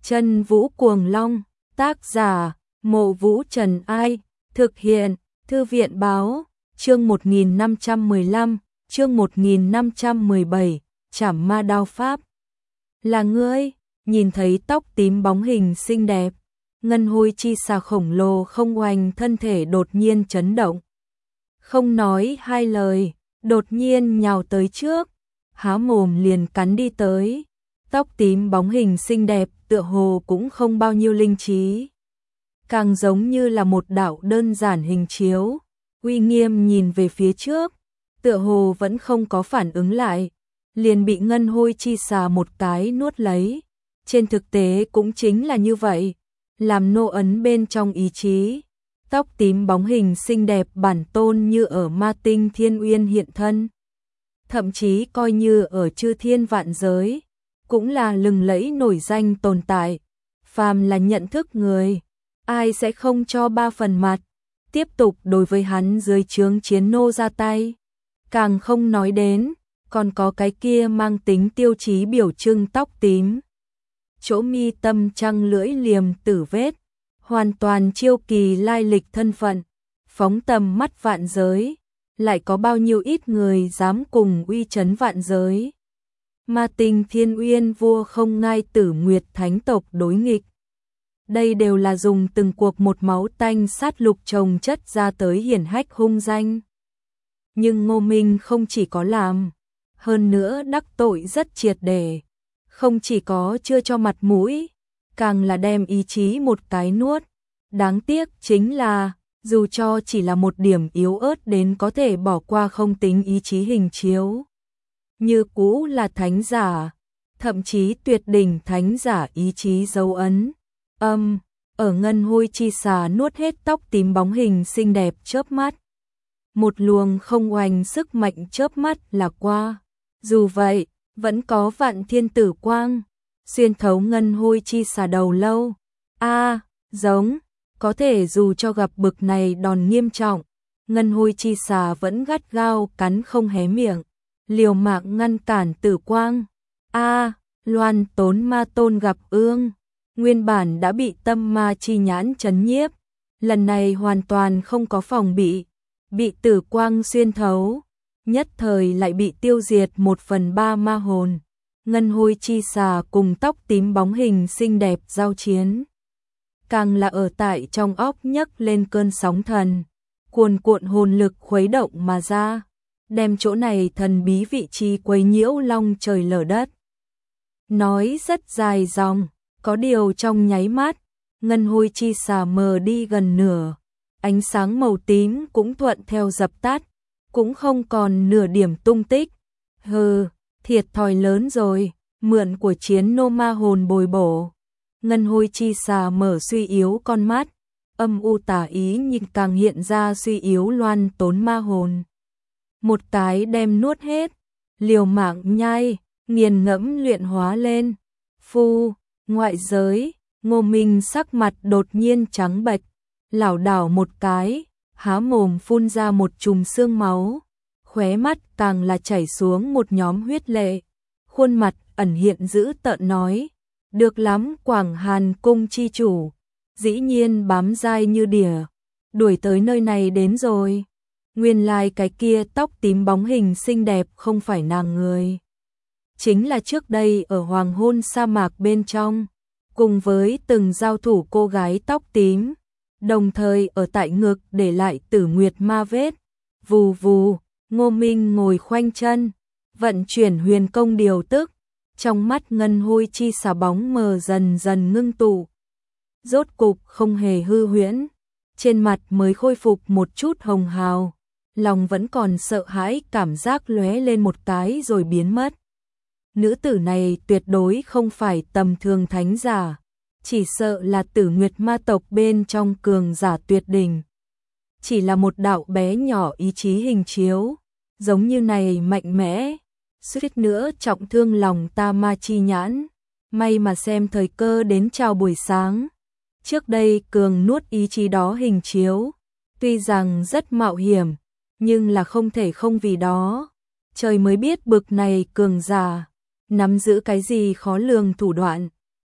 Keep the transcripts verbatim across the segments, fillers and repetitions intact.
Chân Vũ Cuồng Long, tác giả, Mộ Vũ Trần Ai, thực hiện, Thư viện Báo, chương một nghìn năm trăm mười lăm, chương một nghìn năm trăm mười bảy, Trảm Ma Đao Pháp. Là ngươi, nhìn thấy tóc tím bóng hình xinh đẹp, ngân hôi chi xà khổng lồ không oanh thân thể đột nhiên chấn động. Không nói hai lời, đột nhiên nhào tới trước, há mồm liền cắn đi tới. Tóc tím bóng hình xinh đẹp tựa hồ cũng không bao nhiêu linh trí, càng giống như là một đạo đơn giản hình chiếu, uy nghiêm nhìn về phía trước, tựa hồ vẫn không có phản ứng lại, liền bị ngân hôi chi xà một cái nuốt lấy. Trên thực tế cũng chính là như vậy, làm nô ấn bên trong ý chí. Tóc tím bóng hình xinh đẹp bản tôn như ở Ma Tinh Thiên Uyên hiện thân, thậm chí coi như ở chư thiên vạn giới, cũng là lừng lẫy nổi danh tồn tại. Phàm là nhận thức người, ai sẽ không cho ba phần mặt, tiếp tục đối với hắn dưới trướng chiến nô ra tay. Càng không nói đến, còn có cái kia mang tính tiêu chí biểu trưng tóc tím. Chỗ mi tâm trăng lưỡi liềm tử vết, hoàn toàn chiêu kỳ lai lịch thân phận, phóng tầm mắt vạn giới, lại có bao nhiêu ít người dám cùng uy chấn vạn giới. Ma Tinh Thiên Uyên vua không ngai Tử Nguyệt thánh tộc đối nghịch. Đây đều là dùng từng cuộc một máu tanh sát lục chồng chất ra tới hiển hách hung danh. Nhưng Ngô Minh không chỉ có làm, hơn nữa đắc tội rất triệt để, không chỉ có chưa cho mặt mũi, càng là đem ý chí một cái nuốt. Đáng tiếc chính là, dù cho chỉ là một điểm yếu ớt đến có thể bỏ qua không tính ý chí hình chiếu, như cũ là thánh giả, thậm chí tuyệt đỉnh thánh giả ý chí dấu ấn. Âm, ở ngân hôi chi xà nuốt hết tóc tím bóng hình xinh đẹp chớp mắt. Một luồng không oanh sức mạnh chớp mắt là qua. Dù vậy, vẫn có vạn thiên tử quang, xuyên thấu ngân hôi chi xà đầu lâu. A, giống, có thể dù cho gặp bực này đòn nghiêm trọng, ngân hôi chi xà vẫn gắt gao cắn không hé miệng, liều mạng ngăn cản tử quang. A, Loan Tốn Ma Tôn gặp ương, nguyên bản đã bị tâm ma chi nhãn chấn nhiếp, lần này hoàn toàn không có phòng bị, bị tử quang xuyên thấu, nhất thời lại bị tiêu diệt một phần ba ma hồn. Ngân hôi chi xà cùng tóc tím bóng hình xinh đẹp giao chiến, càng là ở tại trong óc nhấc lên cơn sóng thần, cuồn cuộn hồn lực khuấy động mà ra, đem chỗ này thần bí vị trí quấy nhiễu long trời lở đất. Nói rất dài dòng, có điều trong nháy mắt, ngân hôi chi xà mờ đi gần nửa, ánh sáng màu tím cũng thuận theo dập tắt, cũng không còn nửa điểm tung tích. Hừ, thiệt thòi lớn rồi, mượn của chiến nô ma hồn bồi bổ. Ngân hôi chi xà mở suy yếu con mắt, âm u tà ý nhìn càng hiện ra suy yếu Loan Tốn ma hồn. Một cái đem nuốt hết, liều mạng nhai, nghiền ngẫm luyện hóa lên. Phu, ngoại giới, Ngô Minh sắc mặt đột nhiên trắng bệch, lảo đảo một cái, há mồm phun ra một chùm xương máu, khóe mắt càng là chảy xuống một nhóm huyết lệ, khuôn mặt ẩn hiện dữ tợn nói: được lắm Quảng Hàn cung chi chủ, dĩ nhiên bám dai như đỉa, đuổi tới nơi này đến rồi. Nguyên lai cái kia tóc tím bóng hình xinh đẹp không phải nàng người, chính là trước đây ở hoàng hôn sa mạc bên trong, cùng với từng giao thủ cô gái tóc tím, đồng thời ở tại ngực để lại tử nguyệt ma vết. Vù vù, Ngô Minh ngồi khoanh chân, vận chuyển huyền công điều tức, trong mắt ngân hôi chi xà bóng mờ dần dần ngưng tụ, rốt cục không hề hư huyễn, trên mặt mới khôi phục một chút hồng hào, lòng vẫn còn sợ hãi cảm giác lóe lên một cái rồi biến mất. Nữ tử này tuyệt đối không phải tầm thường thánh giả, chỉ sợ là tử nguyệt ma tộc bên trong cường giả tuyệt đỉnh. Chỉ là một đạo bé nhỏ ý chí hình chiếu, giống như này mạnh mẽ, suýt nữa trọng thương lòng ta ma chi nhãn. May mà xem thời cơ đến chào buổi sáng. Trước đây cường nuốt ý chí đó hình chiếu, tuy rằng rất mạo hiểm, nhưng là không thể không vì đó. Trời mới biết bực này cường giả nắm giữ cái gì khó lường thủ đoạn,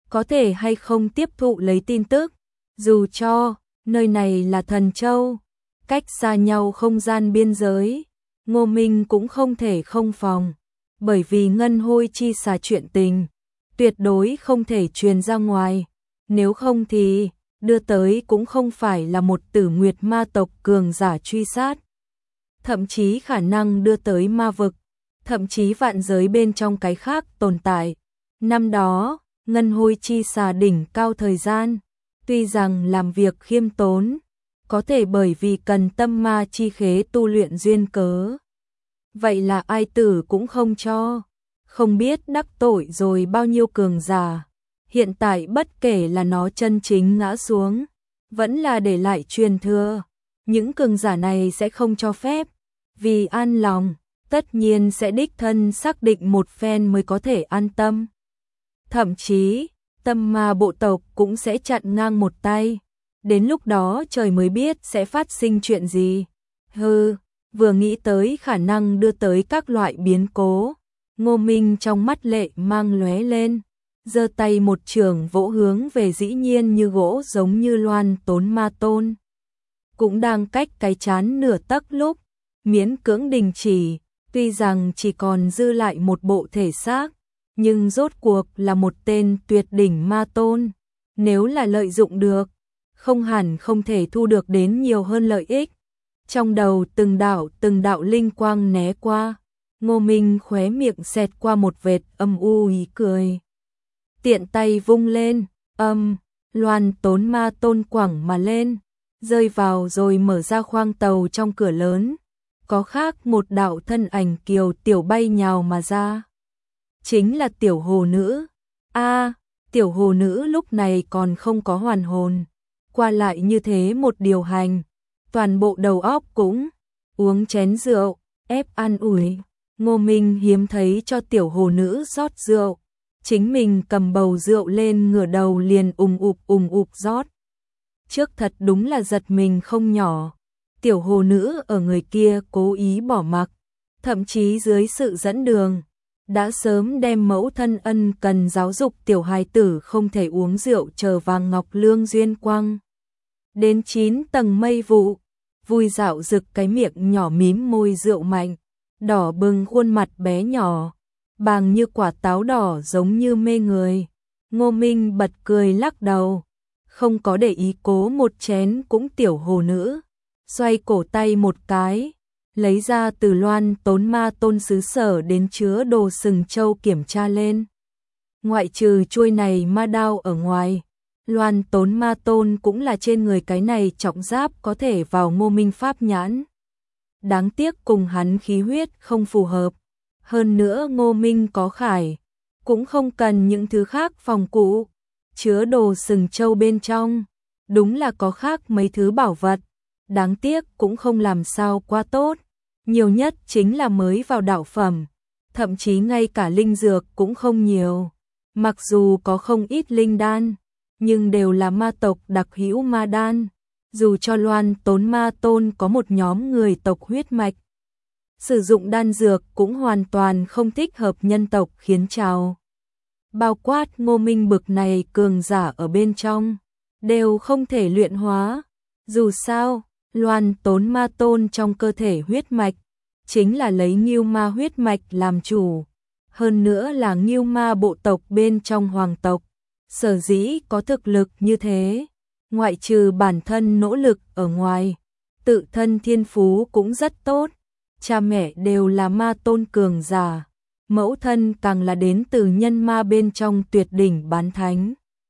có thể hay không tiếp thụ lấy tin tức, dù cho nơi này là Thần Châu, cách xa nhau không gian biên giới, Ngô Minh cũng không thể không phòng, bởi vì ngân hôi chi xà chuyện tình, tuyệt đối không thể truyền ra ngoài, nếu không thì đưa tới cũng không phải là một tử nguyệt ma tộc cường giả truy sát, thậm chí khả năng đưa tới ma vực, thậm chí vạn giới bên trong cái khác tồn tại. Năm đó, ngân hôi chi xà đỉnh cao thời gian, tuy rằng làm việc khiêm tốn, có thể bởi vì cần tâm ma chi khế tu luyện duyên cớ. Vậy là ai tử cũng không cho, không biết đắc tội rồi bao nhiêu cường giả. Hiện tại bất kể là nó chân chính ngã xuống, vẫn là để lại truyền thừa, những cường giả này sẽ không cho phép, vì an lòng, tất nhiên sẽ đích thân xác định một phen mới có thể an tâm. Thậm chí, tâm ma bộ tộc cũng sẽ chặn ngang một tay, đến lúc đó trời mới biết sẽ phát sinh chuyện gì. Hừ, vừa nghĩ tới khả năng đưa tới các loại biến cố, Ngô Minh trong mắt lệ mang lóe lên, giơ tay một trường vỗ hướng về dĩ nhiên như gỗ giống như Loan Tốn Ma Tôn. Cũng đang cách cái chán nửa tấc lúc, miễn cưỡng đình chỉ, tuy rằng chỉ còn dư lại một bộ thể xác, nhưng rốt cuộc là một tên tuyệt đỉnh ma tôn, nếu là lợi dụng được, không hẳn không thể thu được đến nhiều hơn lợi ích. Trong đầu từng đạo từng đạo linh quang né qua, Ngô Minh khóe miệng xẹt qua một vệt âm u ý cười. Tiện tay vung lên, âm, Loan Tốn Ma Tôn quẳng mà lên, rơi vào rồi mở ra khoang tàu trong cửa lớn, có khác một đạo thân ảnh kiều tiểu bay nhào mà ra. Chính là tiểu hồ nữ. A, à, tiểu hồ nữ lúc này còn không có hoàn hồn, qua lại như thế một điều hành, toàn bộ đầu óc cũng uống chén rượu, ép ăn ủi. Ngô Minh hiếm thấy cho tiểu hồ nữ rót rượu, chính mình cầm bầu rượu lên ngửa đầu liền ùng ục ùng ục rót. Trước thật đúng là giật mình không nhỏ, tiểu hồ nữ ở người kia cố ý bỏ mặc, thậm chí dưới sự dẫn đường, đã sớm đem mẫu thân ân cần giáo dục tiểu hài tử không thể uống rượu chờ vàng ngọc lương duyên quang. Đến chín tầng mây vụ, vui dạo rực cái miệng nhỏ mím môi rượu mạnh, đỏ bừng khuôn mặt bé nhỏ, bàng như quả táo đỏ giống như mê người. Ngô Minh bật cười lắc đầu, không có để ý cố một chén cũng tiểu hồ nữ, xoay cổ tay một cái, lấy ra từ Loan Tốn Ma Tôn xứ sở đến chứa đồ sừng châu kiểm tra lên. Ngoại trừ chuôi này ma đao ở ngoài, Loan Tốn Ma Tôn cũng là trên người cái này trọng giáp có thể vào Ngô Minh pháp nhãn. Đáng tiếc cùng hắn khí huyết không phù hợp, hơn nữa Ngô Minh có khải, cũng không cần những thứ khác phòng cụ, chứa đồ sừng châu bên trong, đúng là có khác mấy thứ bảo vật, đáng tiếc cũng không làm sao quá tốt, nhiều nhất chính là mới vào đạo phẩm, thậm chí ngay cả linh dược cũng không nhiều, mặc dù có không ít linh đan, nhưng đều là ma tộc đặc hữu ma đan, dù cho Loan Tốn Ma Tôn có một nhóm người tộc huyết mạch, sử dụng đan dược cũng hoàn toàn không thích hợp nhân tộc khiến trào. Bao quát Ngô Minh bực này cường giả ở bên trong, đều không thể luyện hóa, dù sao, Loan Tốn Ma Tôn trong cơ thể huyết mạch, chính là lấy Ngưu Ma huyết mạch làm chủ, hơn nữa là Ngưu Ma bộ tộc bên trong hoàng tộc, sở dĩ có thực lực như thế, ngoại trừ bản thân nỗ lực ở ngoài, tự thân thiên phú cũng rất tốt, cha mẹ đều là ma tôn cường giả, mẫu thân càng là đến từ nhân ma bên trong tuyệt đỉnh bán thánh.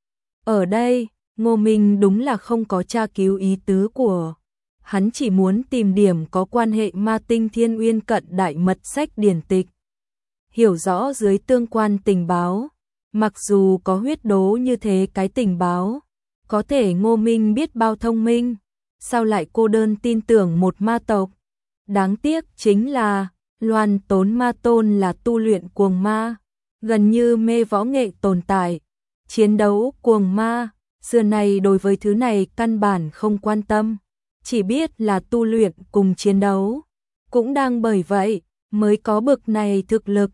Ở đây, Ngô Minh đúng là không có tra cứu ý tứ của, hắn chỉ muốn tìm điểm có quan hệ ma tinh thiên uyên cận đại mật sách điển tịch, hiểu rõ dưới tương quan tình báo, mặc dù có huyết đố như thế cái tình báo, có thể Ngô Minh biết bao thông minh, sao lại cô đơn tin tưởng một ma tộc. Đáng tiếc chính là, Loan Tốn Ma Tôn là tu luyện cuồng ma, gần như mê võ nghệ tồn tại, chiến đấu cuồng ma, xưa này đối với thứ này căn bản không quan tâm, chỉ biết là tu luyện cùng chiến đấu, cũng đang bởi vậy, mới có bực này thực lực,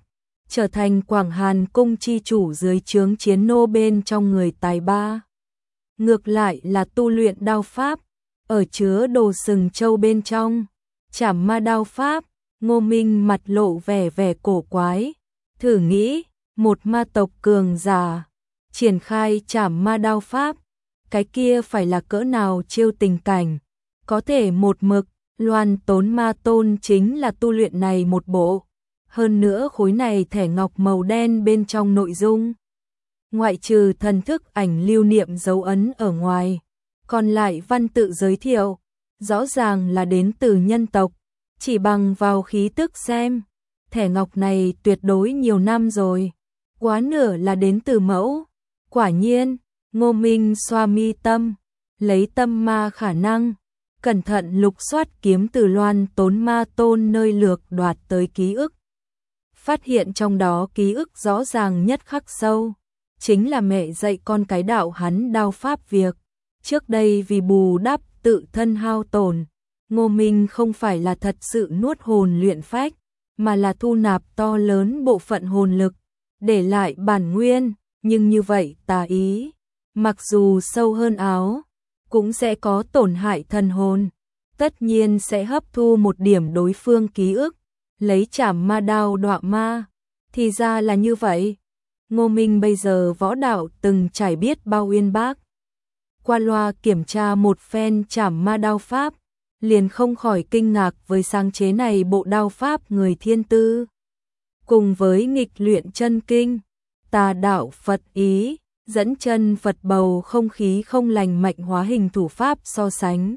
trở thành Quảng Hàn cung chi chủ dưới trướng chiến nô bên trong người tài ba. Ngược lại là tu luyện đao pháp, ở chứa đồ sừng châu bên trong, Trảm Ma đao pháp. Ngô Minh mặt lộ vẻ vẻ cổ quái, thử nghĩ, một ma tộc cường giả, triển khai Trảm Ma đao pháp, cái kia phải là cỡ nào chiêu tình cảnh, có thể một mực, Loan Tốn Ma Tôn chính là tu luyện này một bộ, hơn nữa khối này thẻ ngọc màu đen bên trong nội dung. Ngoại trừ thần thức ảnh lưu niệm dấu ấn ở ngoài, còn lại văn tự giới thiệu, rõ ràng là đến từ nhân tộc. Chỉ bằng vào khí tức xem, thẻ ngọc này tuyệt đối nhiều năm rồi, quá nửa là đến từ mẫu. Quả nhiên, Ngô Minh xoa mi tâm, lấy tâm ma khả năng, cẩn thận lục soát kiếm từ Loan Tốn Ma Tôn nơi lược đoạt tới ký ức. Phát hiện trong đó ký ức rõ ràng nhất khắc sâu, chính là mẹ dạy con cái đạo hắn đao pháp việc. Trước đây vì bù đắp tự thân hao tổn, Ngô Minh không phải là thật sự nuốt hồn luyện phách, mà là thu nạp to lớn bộ phận hồn lực, để lại bản nguyên, nhưng như vậy tà ý, mặc dù sâu hơn áo, cũng sẽ có tổn hại thần hồn, tất nhiên sẽ hấp thu một điểm đối phương ký ức, lấy Trảm Ma đao đọa ma, thì ra là như vậy. Ngô Minh bây giờ võ đạo từng trải biết bao uyên bác, qua loa kiểm tra một phen Trảm Ma đao pháp, liền không khỏi kinh ngạc với sáng chế này bộ đao pháp người thiên tư. Cùng với nghịch luyện chân kinh, tà đạo Phật ý, dẫn chân Phật bầu không khí không lành mạnh hóa hình thủ pháp so sánh.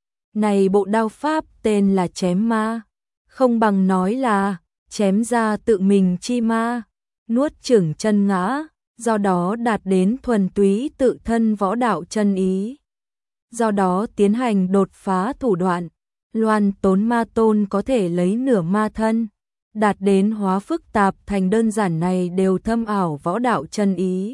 Này bộ đao pháp tên là chém ma, không bằng nói là chém ra tự mình chi ma, nuốt chửng chân ngã, do đó đạt đến thuần túy tự thân võ đạo chân ý. Do đó tiến hành đột phá thủ đoạn, Loan Tốn Ma Tôn có thể lấy nửa ma thân, đạt đến hóa phức tạp thành đơn giản này đều thâm ảo võ đạo chân ý.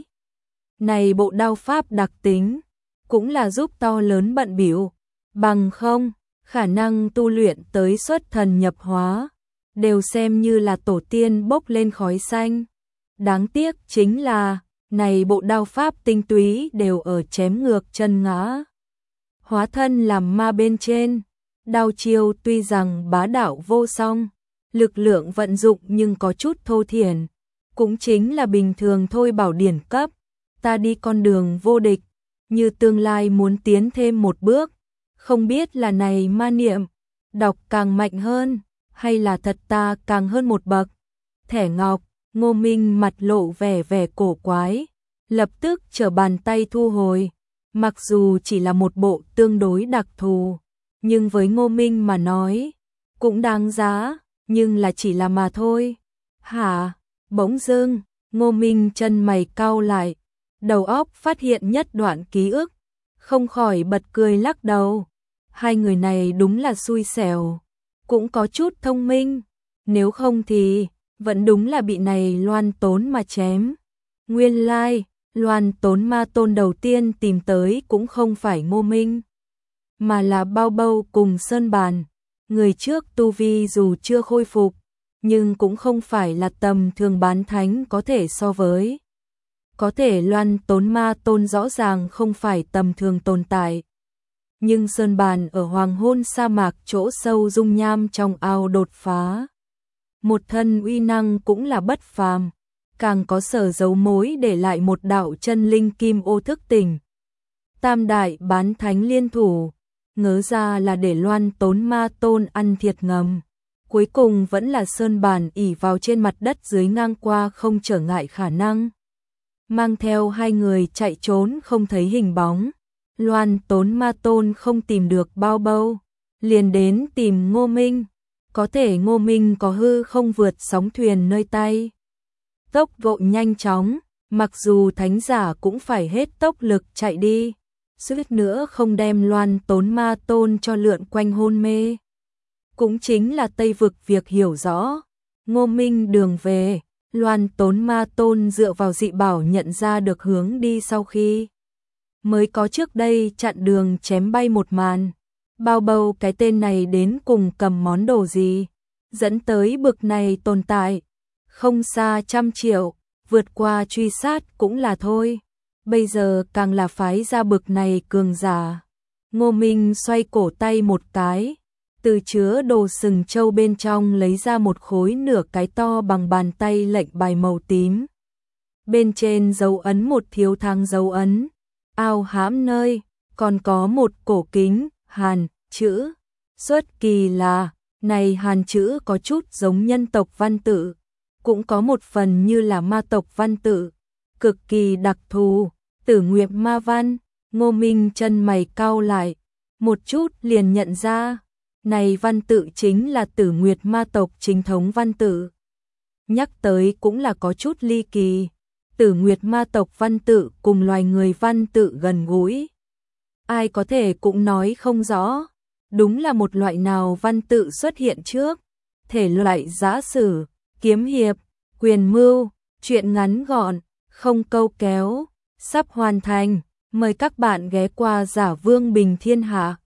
Này bộ đao pháp đặc tính, cũng là giúp to lớn bận bịu, bằng không, khả năng tu luyện tới xuất thần nhập hóa, đều xem như là tổ tiên bốc lên khói xanh. Đáng tiếc chính là, này bộ đao pháp tinh túy đều ở chém ngược chân ngã. Hóa thân làm ma bên trên, đao chiêu tuy rằng bá đạo vô song, lực lượng vận dụng nhưng có chút thô thiển, cũng chính là bình thường thôi bảo điển cấp, ta đi con đường vô địch, như tương lai muốn tiến thêm một bước, không biết là này ma niệm, đọc càng mạnh hơn, hay là thật ta càng hơn một bậc. Thẻ ngọc, Ngô Minh mặt lộ vẻ vẻ cổ quái, lập tức trở bàn tay thu hồi. Mặc dù chỉ là một bộ tương đối đặc thù, nhưng với Ngô Minh mà nói, cũng đáng giá, nhưng là chỉ là mà thôi. Hả? Bỗng dưng, Ngô Minh chân mày cau lại, đầu óc phát hiện nhất đoạn ký ức, không khỏi bật cười lắc đầu. Hai người này đúng là xui xẻo, cũng có chút thông minh, nếu không thì vẫn đúng là bị này Loan Tốn mà chém. Nguyên lai, like, Loan Tốn Ma Tôn đầu tiên tìm tới cũng không phải Ngô Minh, mà là Bao Bâu cùng Sơn Bàn. Người trước tu vi dù chưa khôi phục, nhưng cũng không phải là tầm thường bán thánh có thể so với. Có thể Loan Tốn Ma Tôn rõ ràng không phải tầm thường tồn tại. Nhưng Sơn Bàn ở hoàng hôn sa mạc chỗ sâu dung nham trong ao đột phá. Một thân uy năng cũng là bất phàm, càng có sở dấu mối để lại một đạo chân linh kim ô thức tỉnh. Tam đại bán thánh liên thủ, ngớ ra là để Loan Tốn Ma Tôn ăn thiệt ngầm. Cuối cùng vẫn là Sơn Bàn ỉ vào trên mặt đất dưới ngang qua không trở ngại khả năng. Mang theo hai người chạy trốn không thấy hình bóng. Loan Tốn Ma Tôn không tìm được Bao Bâu, liền đến tìm Ngô Minh. Có thể Ngô Minh có hư không vượt sóng thuyền nơi tay. Tốc độ nhanh chóng, mặc dù thánh giả cũng phải hết tốc lực chạy đi, suýt nữa không đem Loan Tốn Ma Tôn cho lượn quanh hôn mê. Cũng chính là Tây Vực việc hiểu rõ, Ngô Minh đường về, Loan Tốn Ma Tôn dựa vào dị bảo nhận ra được hướng đi sau khi mới có trước đây chặn đường chém bay một màn. Bao Bâu cái tên này đến cùng cầm món đồ gì, dẫn tới bực này tồn tại. không xa trăm triệu, vượt qua truy sát cũng là thôi. Bây giờ càng là phái ra bực này cường giả. Ngô Minh xoay cổ tay một cái, từ chứa đồ sừng trâu bên trong lấy ra một khối nửa cái to bằng bàn tay lệnh bài màu tím. Bên trên dấu ấn một thiếu thang dấu ấn, ao hãm nơi, còn có một cổ kính, Hàn, chữ. Xuất kỳ là, này Hàn chữ có chút giống nhân tộc văn tự, cũng có một phần như là ma tộc văn tự, cực kỳ đặc thù, Tử Nguyệt ma văn. Ngô Minh chân mày cau lại, một chút liền nhận ra, này văn tự chính là Tử Nguyệt ma tộc chính thống văn tự. Nhắc tới cũng là có chút ly kỳ, Tử Nguyệt ma tộc văn tự cùng loài người văn tự gần gũi. Ai có thể cũng nói không rõ, đúng là một loại nào văn tự xuất hiện trước, thể loại giã sử, kiếm hiệp, quyền mưu, truyện ngắn gọn, không câu kéo, sắp hoàn thành. Mời các bạn ghé qua Giả Vương Bình Thiên Hạ.